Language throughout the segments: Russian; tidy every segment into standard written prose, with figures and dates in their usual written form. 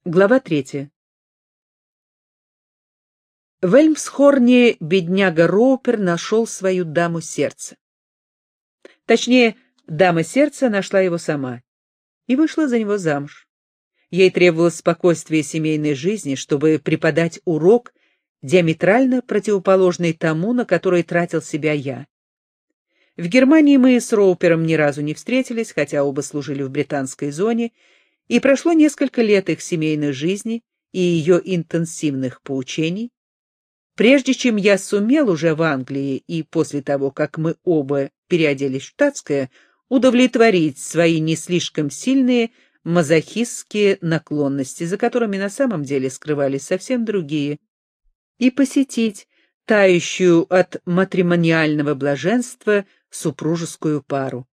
Глава 3. В Эльмсхорне бедняга Роупер нашел свою даму сердца. Точнее, дама сердца нашла его сама и вышла за него замуж. Ей требовалось спокойствие семейной жизни, чтобы преподать урок, диаметрально противоположный тому, на который тратил себя я. В Германии мы с Роупером ни разу не встретились, хотя оба служили в британской зоне, и прошло несколько лет их семейной жизни и ее интенсивных поучений, прежде чем я сумел уже в Англии и после того, как мы оба переоделись в штатское, удовлетворить свои не слишком сильные мазохистские наклонности, за которыми на самом деле скрывались совсем другие, и посетить тающую от матримониального блаженства супружескую пару.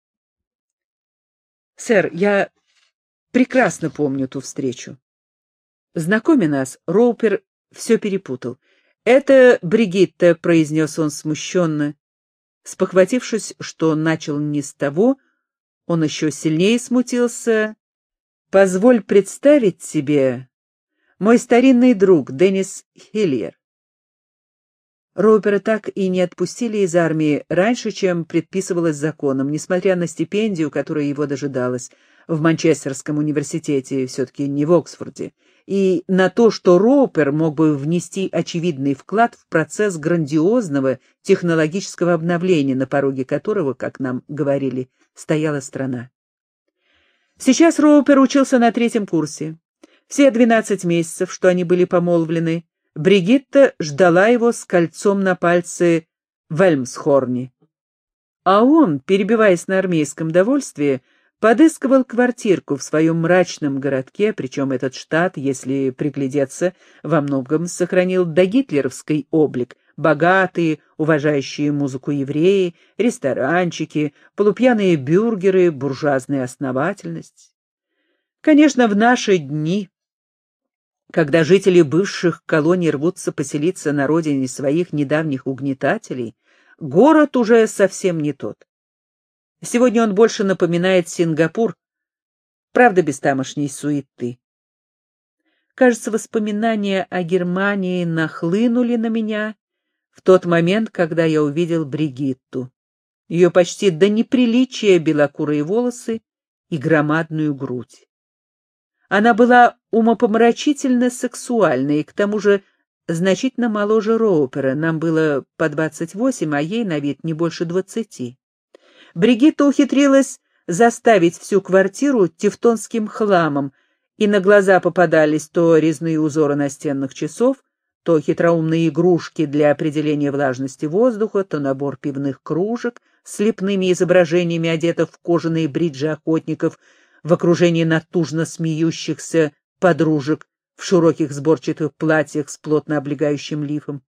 Сэр, я прекрасно помню ту встречу. Знакомя нас, Роупер все перепутал. «Это Бригитта», — произнес он смущенно. Спохватившись, что начал не с того, он еще сильнее смутился. «Позволь представить тебе мой старинный друг Деннис Хиллер». Роупера так и не отпустили из армии раньше, чем предписывалось законом, несмотря на стипендию, которая его дожидалась в Манчестерском университете, все-таки не в Оксфорде, и на то, что Роупер мог бы внести очевидный вклад в процесс грандиозного технологического обновления, на пороге которого, как нам говорили, стояла страна. Сейчас Роупер учился на 3-м курсе. Все 12 месяцев, что они были помолвлены, Бригитта ждала его с кольцом на пальце в Эльмсхорне. А он, перебиваясь на армейском довольстве, подыскивал квартирку в своем мрачном городке, причем этот штат, если приглядеться, во многом сохранил догитлеровский облик: богатые, уважающие музыку евреи, ресторанчики, полупьяные бюргеры, буржуазная основательность. Конечно, в наши дни, когда жители бывших колоний рвутся поселиться на родине своих недавних угнетателей, город уже совсем не тот. Сегодня он больше напоминает Сингапур, правда, без тамошней суеты. Кажется, воспоминания о Германии нахлынули на меня в тот момент, когда я увидел Бригитту, ее почти до неприличия белокурые волосы и громадную грудь. Она была умопомрачительно сексуальной и к тому же значительно моложе Роупера, нам было по 28, а ей на вид не больше 20. Бригитта ухитрилась заставить всю квартиру тевтонским хламом, и на глаза попадались то резные узоры настенных часов, то хитроумные игрушки для определения влажности воздуха, то набор пивных кружек с лепными изображениями одетых в кожаные бриджи охотников в окружении натужно смеющихся подружек в широких сборчатых платьях с плотно облегающим лифом.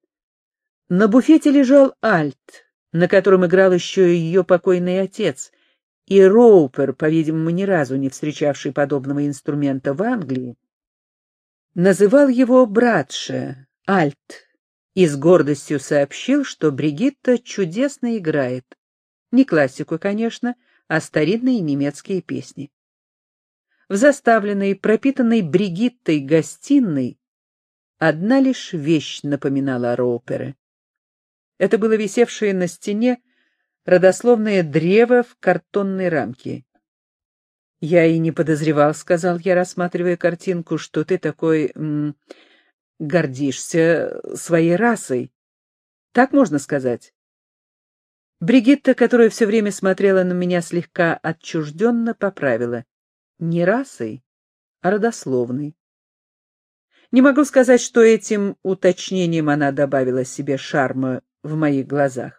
На буфете лежал альт, на котором играл еще и ее покойный отец, и Роупер, по-видимому, ни разу не встречавший подобного инструмента в Англии, называл его братше, альт, и с гордостью сообщил, что Бригитта чудесно играет. Не классику, конечно, а старинные немецкие песни. В заставленной, пропитанной Бригиттой гостиной одна лишь вещь напоминала о Роупере. Это было висевшее на стене родословное древо в картонной рамке. «Я и не подозревал», — сказал я, рассматривая картинку, — «что ты такой гордишься своей расой. Так можно сказать?» Бригитта, которая все время смотрела на меня слегка отчужденно, поправила: «Не расой, а родословной». Не могу сказать, что этим уточнением она добавила себе шарма в моих глазах.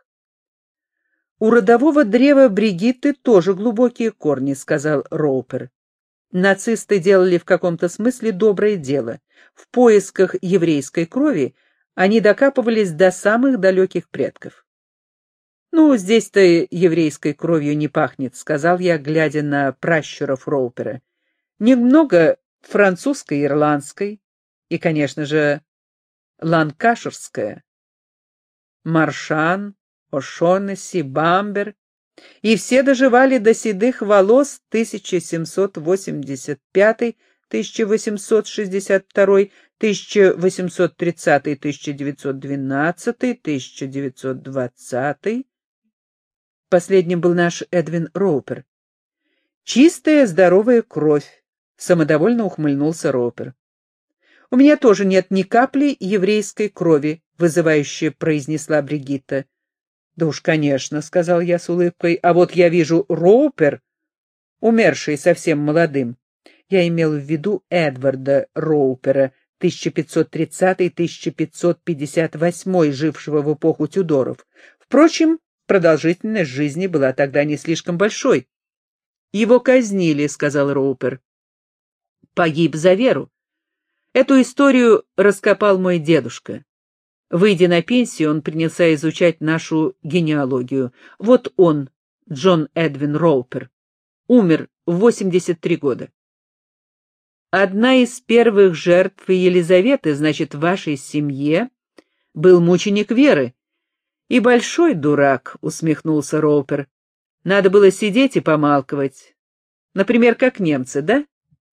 «У родового древа Бригитты тоже глубокие корни», — сказал Роупер. «Нацисты делали в каком-то смысле доброе дело. В поисках еврейской крови они докапывались до самых далеких предков». «Ну, здесь-то еврейской кровью не пахнет», — сказал я, глядя на пращуров Роупера. «Немного французской, ирландской и, конечно же, ланкаширская. Маршан, О'Шоннесси, Бамбер, и все доживали до седых волос 1785 1862, 1830, 1912, 1920. Последним был наш Эдвин Роупер. Чистая, здоровая кровь, самодовольно ухмыльнулся Роупер. У меня тоже нет ни капли еврейской крови, вызывающе произнесла Бригитта. Да уж, конечно, сказал я с улыбкой, а вот я вижу Роупер, умерший совсем молодым. Я имел в виду Эдварда Роупера, 1530-1558, жившего в эпоху Тюдоров. Впрочем, продолжительность жизни была тогда не слишком большой. Его казнили, сказал Роупер. Погиб за веру. Эту историю раскопал мой дедушка. Выйдя на пенсию, он принялся изучать нашу генеалогию. Вот он, Джон Эдвин Роупер, умер в 83 года. Одна из первых жертв Елизаветы, значит, в вашей семье, был мученик веры. И большой дурак, усмехнулся Роупер. Надо было сидеть и помалкивать. Например, как немцы, да?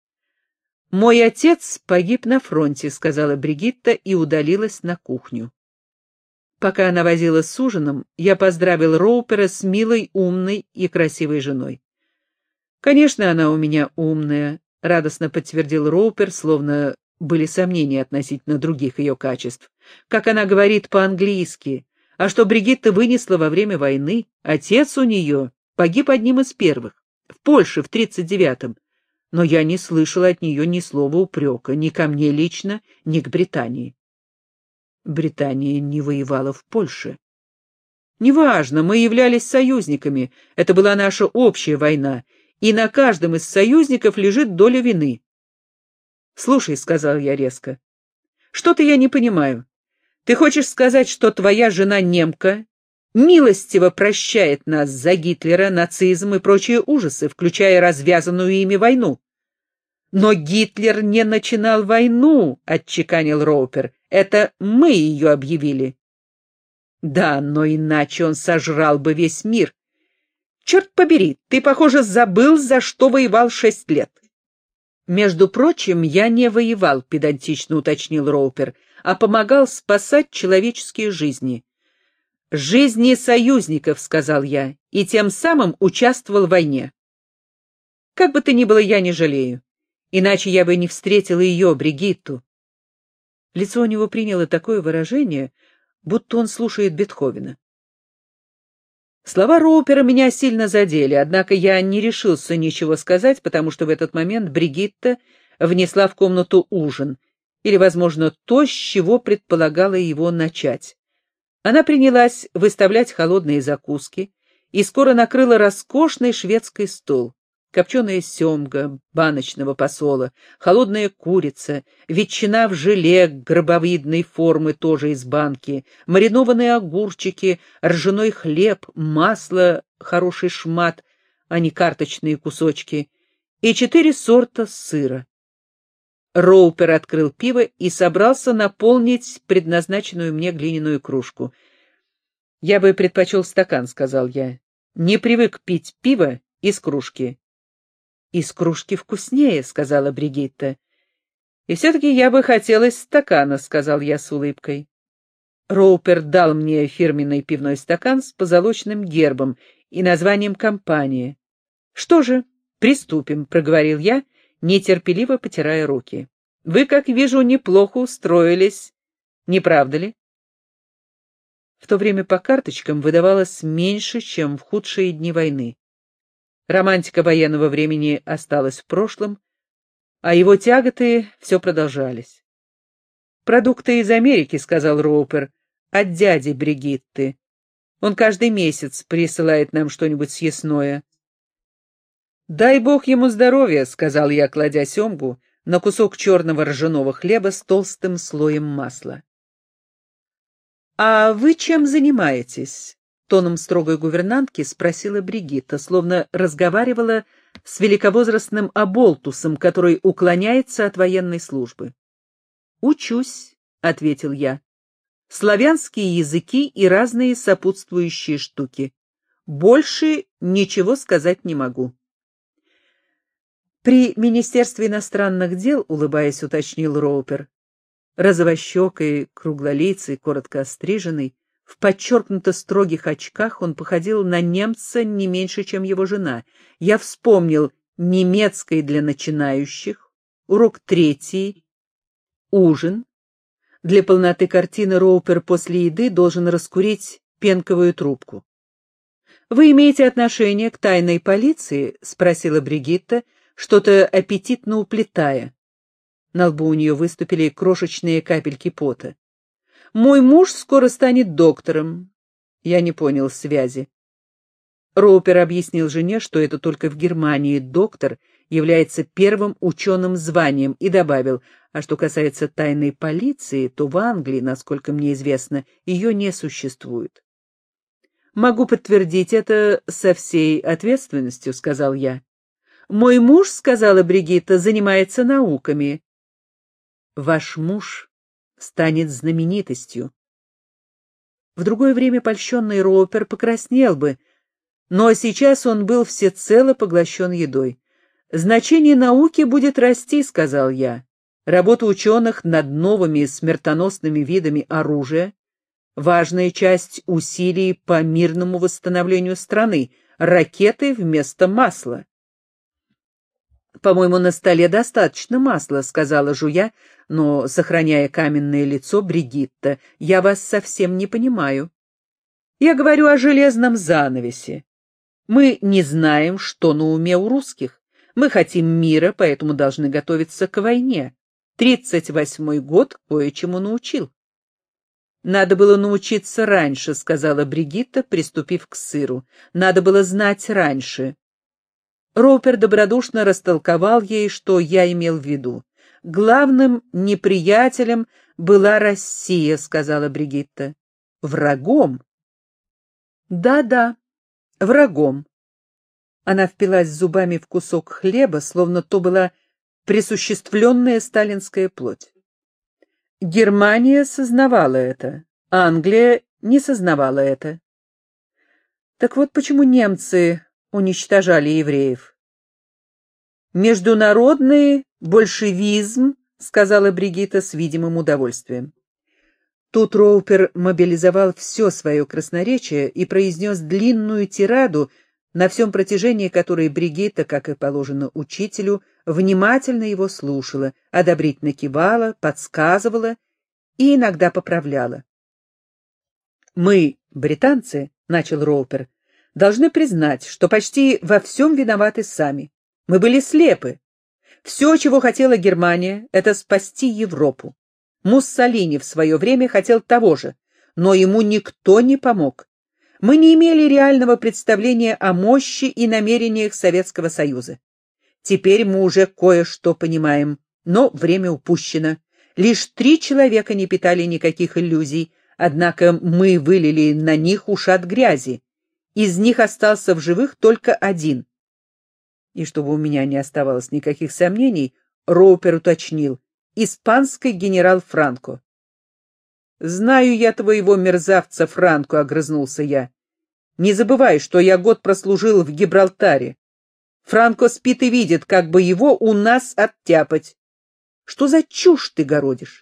«Мой отец погиб на фронте», — сказала Бригитта и удалилась на кухню. Пока она возилась с ужином, я поздравил Роупера с милой, умной и красивой женой. «Конечно, она у меня умная», — радостно подтвердил Роупер, словно были сомнения относительно других ее качеств. «Как она говорит по-английски. А что Бригитта вынесла во время войны? Отец у нее погиб одним из первых, в Польше в 39-м. Но я не слышал от нее ни слова упрека, ни ко мне лично, ни к Британии». Британия не воевала в Польше. «Неважно, мы являлись союзниками, это была наша общая война, и на каждом из союзников лежит доля вины». «Слушай», — сказал я резко, — «что-то я не понимаю. Ты хочешь сказать, что твоя жена немка милостиво прощает нас за Гитлера, нацизм и прочие ужасы, включая развязанную ими войну?» «Но Гитлер не начинал войну», — отчеканил Роупер. «Это мы ее объявили». «Да, но иначе он сожрал бы весь мир. Черт побери, ты, похоже, забыл, за что воевал 6 лет». «Между прочим, я не воевал», — педантично уточнил Роупер, «а помогал спасать человеческие жизни». «Жизни союзников», — сказал я, «и тем самым участвовал в войне». «Как бы то ни было, я не жалею. Иначе я бы не встретила ее, Бригитту». Лицо у него приняло такое выражение, будто он слушает Бетховена. Слова Роупера меня сильно задели, однако я не решился ничего сказать, потому что в этот момент Бригитта внесла в комнату ужин, или, возможно, то, с чего предполагала его начать. Она принялась выставлять холодные закуски и скоро накрыла роскошный шведский стол. Копченая семга баночного посола, холодная курица, ветчина в желе гробовидной формы тоже из банки, маринованные огурчики, ржаной хлеб, масло, хороший шмат, а не карточные кусочки, и 4 сорта сыра. Роупер открыл пиво и собрался наполнить предназначенную мне глиняную кружку. «Я бы предпочел стакан», — сказал я. «Не привык пить пиво из кружки». «Из кружки вкуснее», — сказала Бригитта. «И все-таки я бы хотел из стакана», — сказал я с улыбкой. Роупер дал мне фирменный пивной стакан с позолоченным гербом и названием компании. «Что же, приступим», — проговорил я, нетерпеливо потирая руки. «Вы, как вижу, неплохо устроились, не правда ли?» В то время по карточкам выдавалось меньше, чем в худшие дни войны. Романтика военного времени осталась в прошлом, а его тяготы все продолжались. «Продукты из Америки», — сказал Роупер, — «от дяди Бригитты. Он каждый месяц присылает нам что-нибудь съестное». «Дай бог ему здоровья», — сказал я, кладя семгу на кусок черного ржаного хлеба с толстым слоем масла. «А вы чем занимаетесь?» — тоном строгой гувернантки спросила Бригитта, словно разговаривала с великовозрастным оболтусом, который уклоняется от военной службы. «Учусь», — ответил я. «Славянские языки и разные сопутствующие штуки. Больше ничего сказать не могу». При Министерстве иностранных дел, улыбаясь, уточнил Роупер. Розовощекий, круглолицый, коротко остриженный, в подчеркнуто строгих очках он походил на немца не меньше, чем его жена. Я вспомнил немецкий для начинающих, урок 3, ужин. Для полноты картины Роупер после еды должен раскурить пенковую трубку. «Вы имеете отношение к тайной полиции?» — спросила Бригитта, что-то аппетитно уплетая. На лбу у нее выступили крошечные капельки пота. «Мой муж скоро станет доктором». Я не понял связи. Роупер объяснил жене, что это только в Германии доктор является первым ученым званием, и добавил, а что касается тайной полиции, то в Англии, насколько мне известно, ее не существует. «Могу подтвердить это со всей ответственностью», — сказал я. «Мой муж, — сказала Бригитта, — занимается науками». «Ваш муж станет знаменитостью». В другое время польщенный Роупер покраснел бы, но сейчас он был всецело поглощен едой. «Значение науки будет расти», — сказал я. «Работа ученых над новыми смертоносными видами оружия — важная часть усилий по мирному восстановлению страны, ракеты вместо масла». «По-моему, на столе достаточно масла», — сказала жуя, но, сохраняя каменное лицо, Бригитта. «Я вас совсем не понимаю. Я говорю о железном занавесе. Мы не знаем, что на уме у русских. Мы хотим мира, поэтому должны готовиться к войне. 38-й год кое-чему научил». «Надо было научиться раньше», — сказала Бригитта, приступив к сыру. «Надо было знать раньше». Роупер добродушно растолковал ей, что я имел в виду. «Главным неприятелем была Россия», — сказала Бригитта. «Врагом?» «Да-да, врагом». Она впилась зубами в кусок хлеба, словно то была присуществленная сталинская плоть. Германия сознавала это, Англия не сознавала это. Так вот почему немцы уничтожали евреев. «Международный большевизм», — сказала Бригитта с видимым удовольствием. Тут Роупер мобилизовал все свое красноречие и произнес длинную тираду, на всем протяжении которой Бригитта, как и положено учителю, внимательно его слушала, одобрительно кивала, подсказывала и иногда поправляла. «Мы, британцы, — начал Роупер, — должны признать, что почти во всем виноваты сами. Мы были слепы. Все, чего хотела Германия, — это спасти Европу. Муссолини в свое время хотел того же, но ему никто не помог. Мы не имели реального представления о мощи и намерениях Советского Союза. Теперь мы уже кое-что понимаем, но время упущено. Лишь 3 человека не питали никаких иллюзий, однако мы вылили на них ушат грязи. Из них остался в живых только 1. И чтобы у меня не оставалось никаких сомнений, Роупер уточнил: испанский генерал Франко. «Знаю я твоего мерзавца Франко», — огрызнулся я. «Не забывай, что я год прослужил в Гибралтаре. Франко спит и видит, как бы его у нас оттяпать. Что за чушь ты городишь?»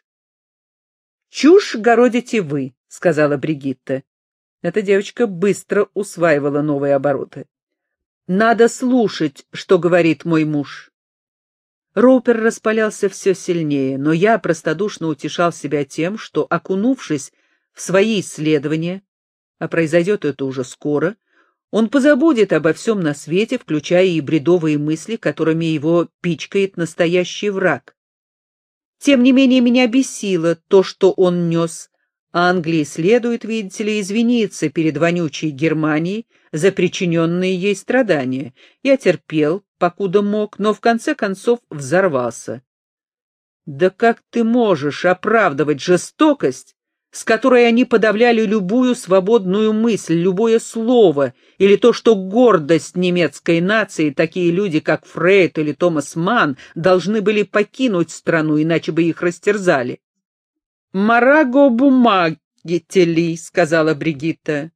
«Чушь городите вы», — сказала Бригитта. Эта девочка быстро усваивала новые обороты. «Надо слушать, что говорит мой муж». Роупер распалялся все сильнее, но я простодушно утешал себя тем, что, окунувшись в свои исследования, а произойдет это уже скоро, он позабудет обо всем на свете, включая и бредовые мысли, которыми его пичкает настоящий враг. Тем не менее, меня бесило то, что он нес. Англии следует, видите ли, извиниться перед вонючей Германией за причиненные ей страдания. Я терпел, покуда мог, но в конце концов взорвался. Да как ты можешь оправдывать жестокость, с которой они подавляли любую свободную мысль, любое слово, или то, что гордость немецкой нации, такие люди, как Фрейд или Томас Манн, должны были покинуть страну, иначе бы их растерзали? «Мараго бумагители», — сказала Бригитта.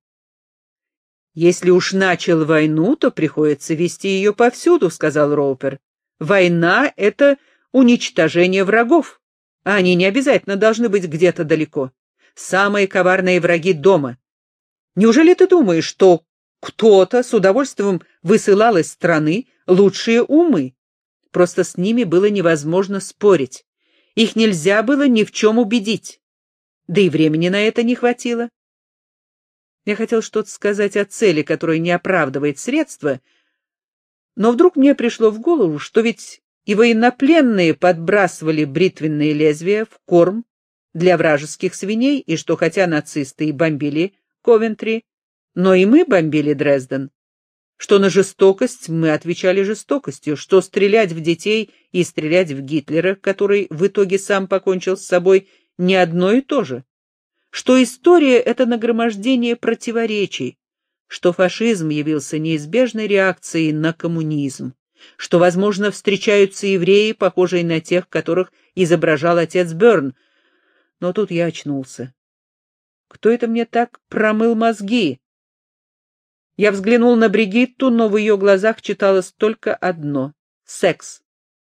«Если уж начал войну, то приходится вести ее повсюду», — сказал Роупер. Война — это уничтожение врагов, а они не обязательно должны быть где-то далеко. Самые коварные враги дома. Неужели ты думаешь, что кто-то с удовольствием высылал из страны лучшие умы? Просто с ними было невозможно спорить. Их нельзя было ни в чем убедить. Да и времени на это не хватило. Я хотел что-то сказать о цели, которая не оправдывает средства, но вдруг мне пришло в голову, что ведь и военнопленные подбрасывали бритвенные лезвия в корм для вражеских свиней, и что хотя нацисты и бомбили Ковентри, но и мы бомбили Дрезден, что на жестокость мы отвечали жестокостью, что стрелять в детей и стрелять в Гитлера, который в итоге сам покончил с собой, не одно и то же, что история — это нагромождение противоречий, что фашизм явился неизбежной реакцией на коммунизм, что, возможно, встречаются евреи, похожие на тех, которых изображал отец Бёрн. Но тут я очнулся. Кто это мне так промыл мозги? Я взглянул на Бригитту, но в ее глазах читалось только одно — секс.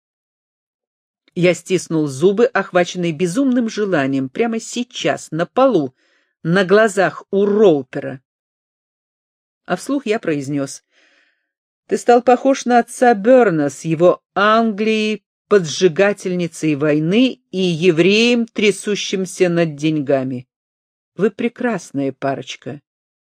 Я стиснул зубы, охваченный безумным желанием, прямо сейчас, на полу, на глазах у Роупера. А вслух я произнес: «Ты стал похож на отца Бёрна с его Англией, поджигательницей войны, и евреем, трясущимся над деньгами. Вы прекрасная парочка».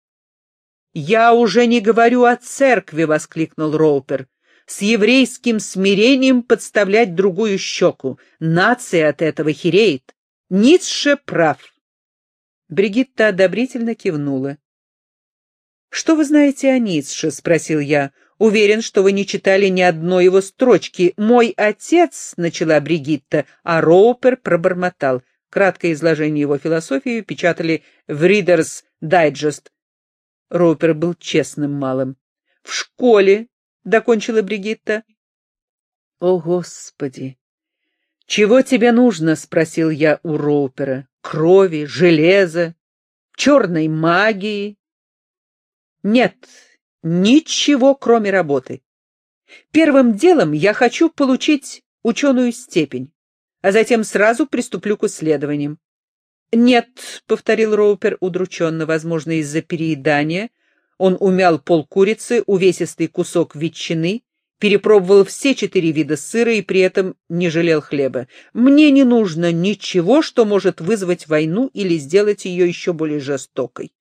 «Я уже не говорю о церкви», — воскликнул Роупер. «С еврейским смирением подставлять другую щеку. Нация от этого хереет. Ницше прав». Бригитта одобрительно кивнула. «Что вы знаете о Ницше?» — спросил я. «Уверен, что вы не читали ни одной его строчки. Мой отец», — начала Бригитта, а Роупер пробормотал. Краткое изложение его философии печатали в Reader's Digest. Роупер был честным малым. «В школе», — докончила Бригитта. «О, Господи! Чего тебе нужно?» — спросил я у Роупера. «Крови, железа, черной магии?» «Нет, ничего, кроме работы. Первым делом я хочу получить ученую степень, а затем сразу приступлю к исследованиям». «Нет», — повторил Роупер удрученно, возможно, из-за переедания. Он умял полкурицы, увесистый кусок ветчины, перепробовал все 4 вида сыра и при этом не жалел хлеба. «Мне не нужно ничего, что может вызвать войну или сделать ее еще более жестокой.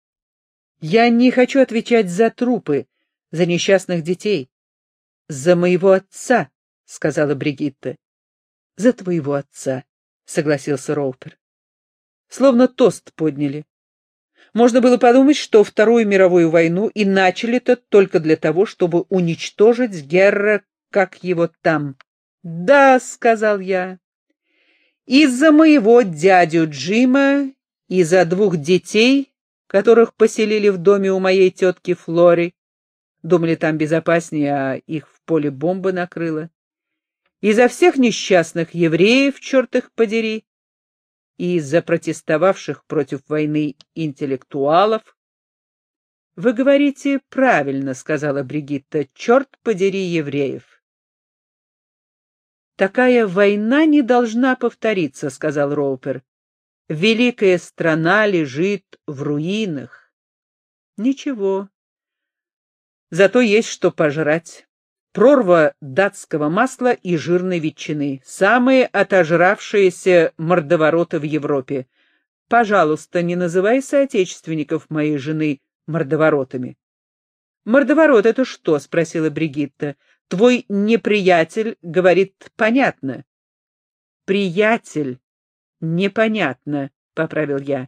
Я не хочу отвечать за трупы, за несчастных детей. За моего отца», — сказала Бригитта. «За твоего отца», — согласился Роупер. Словно тост подняли. Можно было подумать, что Вторую мировую войну и начали-то только для того, чтобы уничтожить Герра, как его там. «Да», — сказал я, — «из-за моего дядю Джима и за 2 детей, которых поселили в доме у моей тетки Флори. Думали, там безопаснее, а их в поле бомба накрыла. Из-за всех несчастных евреев, черт их подери, и из-за протестовавших против войны интеллектуалов». «Вы говорите правильно», — сказала Бригитта, — «черт подери евреев». «Такая война не должна повториться», — сказал Роупер. «Великая страна лежит в руинах». «Ничего. Зато есть что пожрать. Прорва датского масла и жирной ветчины. Самые отожравшиеся мордовороты в Европе. Пожалуйста, не называй соотечественников моей жены мордоворотами». «Мордоворот — это что?» — спросила Бригитта. «Твой неприятель говорит понятно». «Приятель, непонятно», — поправил я.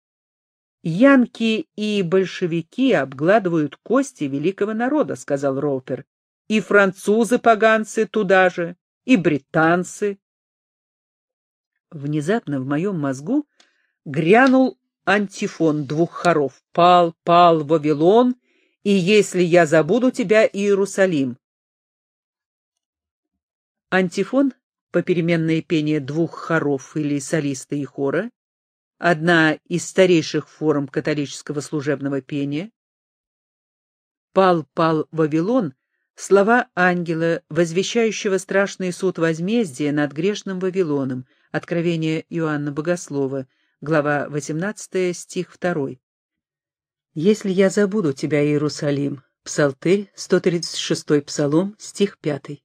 «Янки и большевики обгладывают кости великого народа», — сказал Роупер. «И французы-поганцы туда же, и британцы». Внезапно в моем мозгу грянул антифон 2 хоров: «Пал, пал, Вавилон, и если я забуду тебя, Иерусалим». Антифон — попеременное пение 2 хоров или солиста и хора, одна из старейших форм католического служебного пения. «Пал, пал, Вавилон» Слова ангела, возвещающего страшный суд возмездия над грешным Вавилоном. Откровение Иоанна Богослова, глава 18, стих 2. «Если я забуду тебя, Иерусалим», Псалтырь, 136 Псалом, стих 5.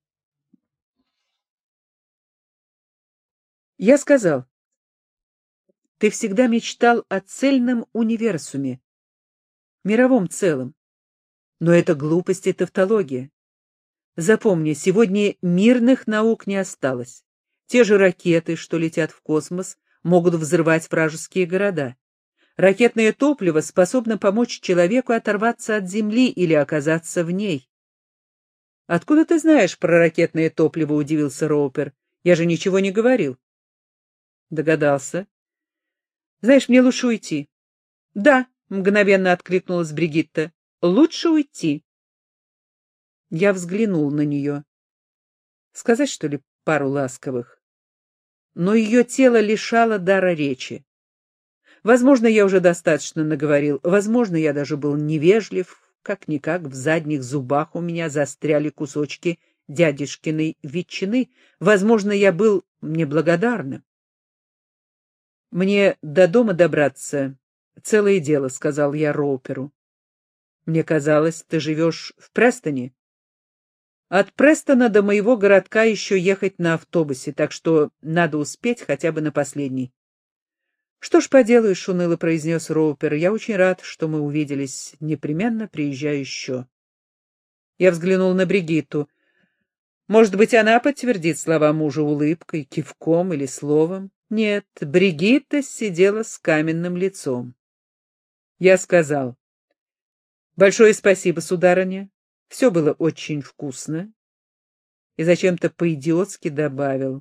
Я сказал: ты всегда мечтал о цельном универсуме, мировом целом. Но это глупость и тавтология. Запомни, сегодня мирных наук не осталось. Те же ракеты, что летят в космос, могут взрывать вражеские города. Ракетное топливо способно помочь человеку оторваться от Земли или оказаться в ней. «Откуда ты знаешь про ракетное топливо?» — удивился Роупер. «Я же ничего не говорил». Догадался. «Знаешь, мне лучше уйти». «Да», — мгновенно откликнулась Бригитта, — «лучше уйти». Я взглянул на нее. Сказать, что ли, пару ласковых? Но ее тело лишало дара речи. Возможно, я уже достаточно наговорил, возможно, я даже был невежлив, как-никак в задних зубах у меня застряли кусочки дядюшкиной ветчины, возможно, я был неблагодарным. «Мне до дома добраться целое дело», — сказал я Роуперу. «Мне казалось, ты живешь в Престоне». «От Престона до моего городка еще ехать на автобусе, так что надо успеть хотя бы на последний». «Что ж поделаешь», — уныло произнес Роупер, — «я очень рад, что мы увиделись. Непременно приезжаю еще». Я взглянул на Бригитту. Может быть, она подтвердит слова мужа улыбкой, кивком или словом? Нет, Бригитта сидела с каменным лицом. Я сказал: «Большое спасибо, сударыня. Все было очень вкусно». И зачем-то по-идиотски добавил: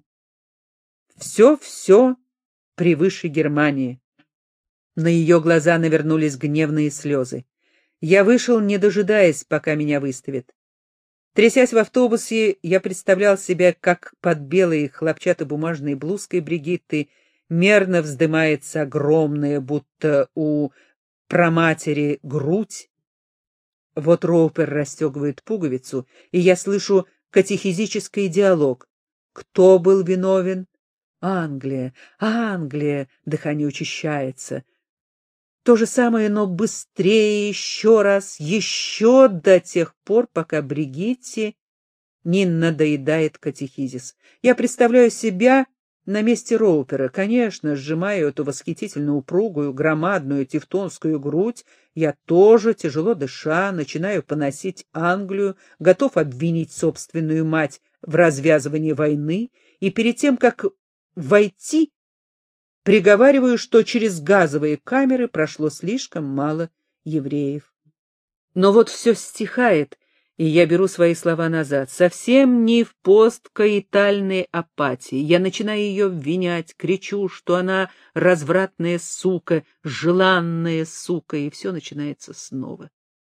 «Все превыше Германии». На ее глаза навернулись гневные слезы. Я вышел, не дожидаясь, пока меня выставят. Трясясь в автобусе, я представлял себя, как под белой хлопчатобумажной блузкой Бригитты мерно вздымается огромная, будто у праматери, грудь. Вот Роупер расстегивает пуговицу, и я слышу катехизический диалог. Кто был виновен? Англия, Англия, дыхание учащается. То же самое, но быстрее, еще раз, еще до тех пор, пока Бригитте не надоедает катехизис. Я представляю себя на месте Роупера. Конечно, сжимая эту восхитительно упругую, громадную тевтонскую грудь, я тоже, тяжело дыша, начинаю поносить Англию, готов обвинить собственную мать в развязывании войны, и перед тем, как войти, приговариваю, что через газовые камеры прошло слишком мало евреев. Но вот все стихает, и я беру свои слова назад. Совсем не в посткоитальной апатии. Я начинаю ее обвинять, кричу, что она развратная сука, желанная сука, и все начинается снова.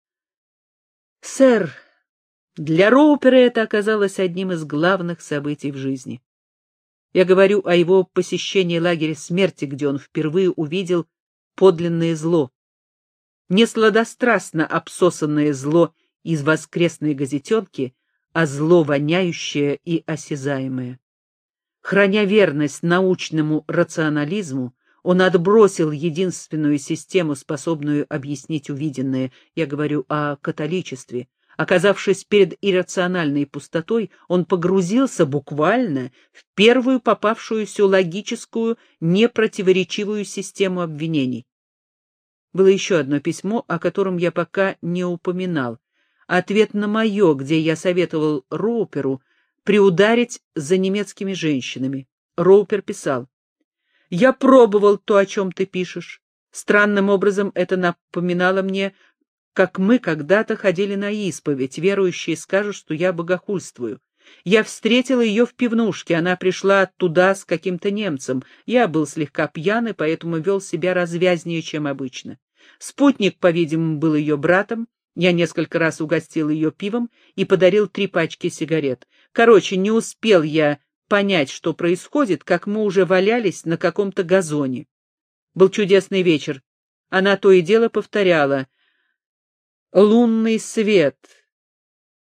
Сэр, для Роупера это оказалось одним из главных событий в жизни. Я говорю о его посещении лагеря смерти, где он впервые увидел подлинное зло. Не сладострастно обсосанное зло из воскресной газетенки, а зло воняющее и осязаемое. Храня верность научному рационализму, он отбросил единственную систему, способную объяснить увиденное. Я говорю о католичестве. Оказавшись перед иррациональной пустотой, он погрузился буквально в первую попавшуюся логическую, непротиворечивую систему обвинений. Было еще одно письмо, о котором я пока не упоминал. Ответ на мое, где я советовал Роуперу приударить за немецкими женщинами. Роупер писал: «Я пробовал то, о чем ты пишешь. Странным образом это напоминало мне, как мы когда-то ходили на исповедь. Верующие скажут, что я богохульствую. Я встретила ее в пивнушке, она пришла туда с каким-то немцем. Я был слегка пьяный, поэтому вел себя развязнее, чем обычно. Спутник, по-видимому, был ее братом. Я несколько раз угостил ее пивом и подарил 3 пачки сигарет. Короче, не успел я понять, что происходит, как мы уже валялись на каком-то газоне. Был чудесный вечер. Она то и дело повторяла: «Лунный свет,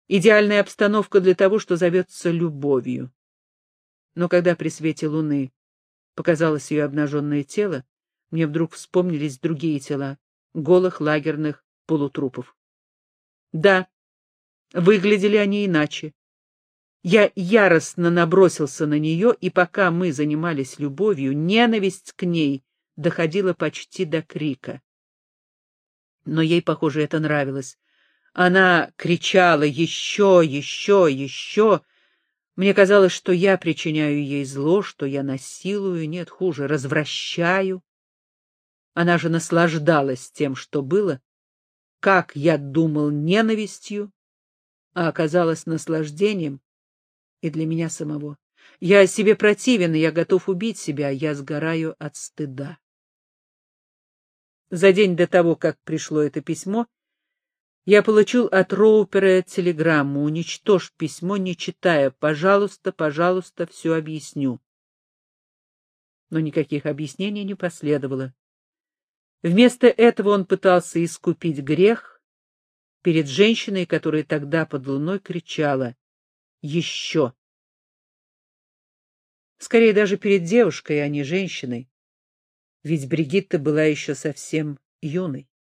Идеальная обстановка для того, что зовется любовью. Но когда при свете луны показалось ее обнаженное тело, мне вдруг вспомнились другие тела, голых лагерных полутрупов. Да, выглядели они иначе. Я яростно набросился на нее, и пока мы занимались любовью, ненависть к ней доходила почти до крика. Но ей, похоже, это нравилось. Она кричала «Еще, еще, еще!». Мне казалось, что я причиняю ей зло, что я насилую, нет, хуже, развращаю. Она же наслаждалась тем, что было, как я думал, ненавистью, а оказалось наслаждением и для меня самого. Я себе противен, и я готов убить себя, я сгораю от стыда. За день до того, как пришло это письмо, я получил от Роупера телеграмму: «Уничтожь письмо, не читая. Пожалуйста, пожалуйста, все объясню». Но никаких объяснений не последовало. Вместо этого он пытался искупить грех перед женщиной, которая тогда под луной кричала «Еще!». Скорее даже перед девушкой, а не женщиной, ведь Бригитта была еще совсем юной.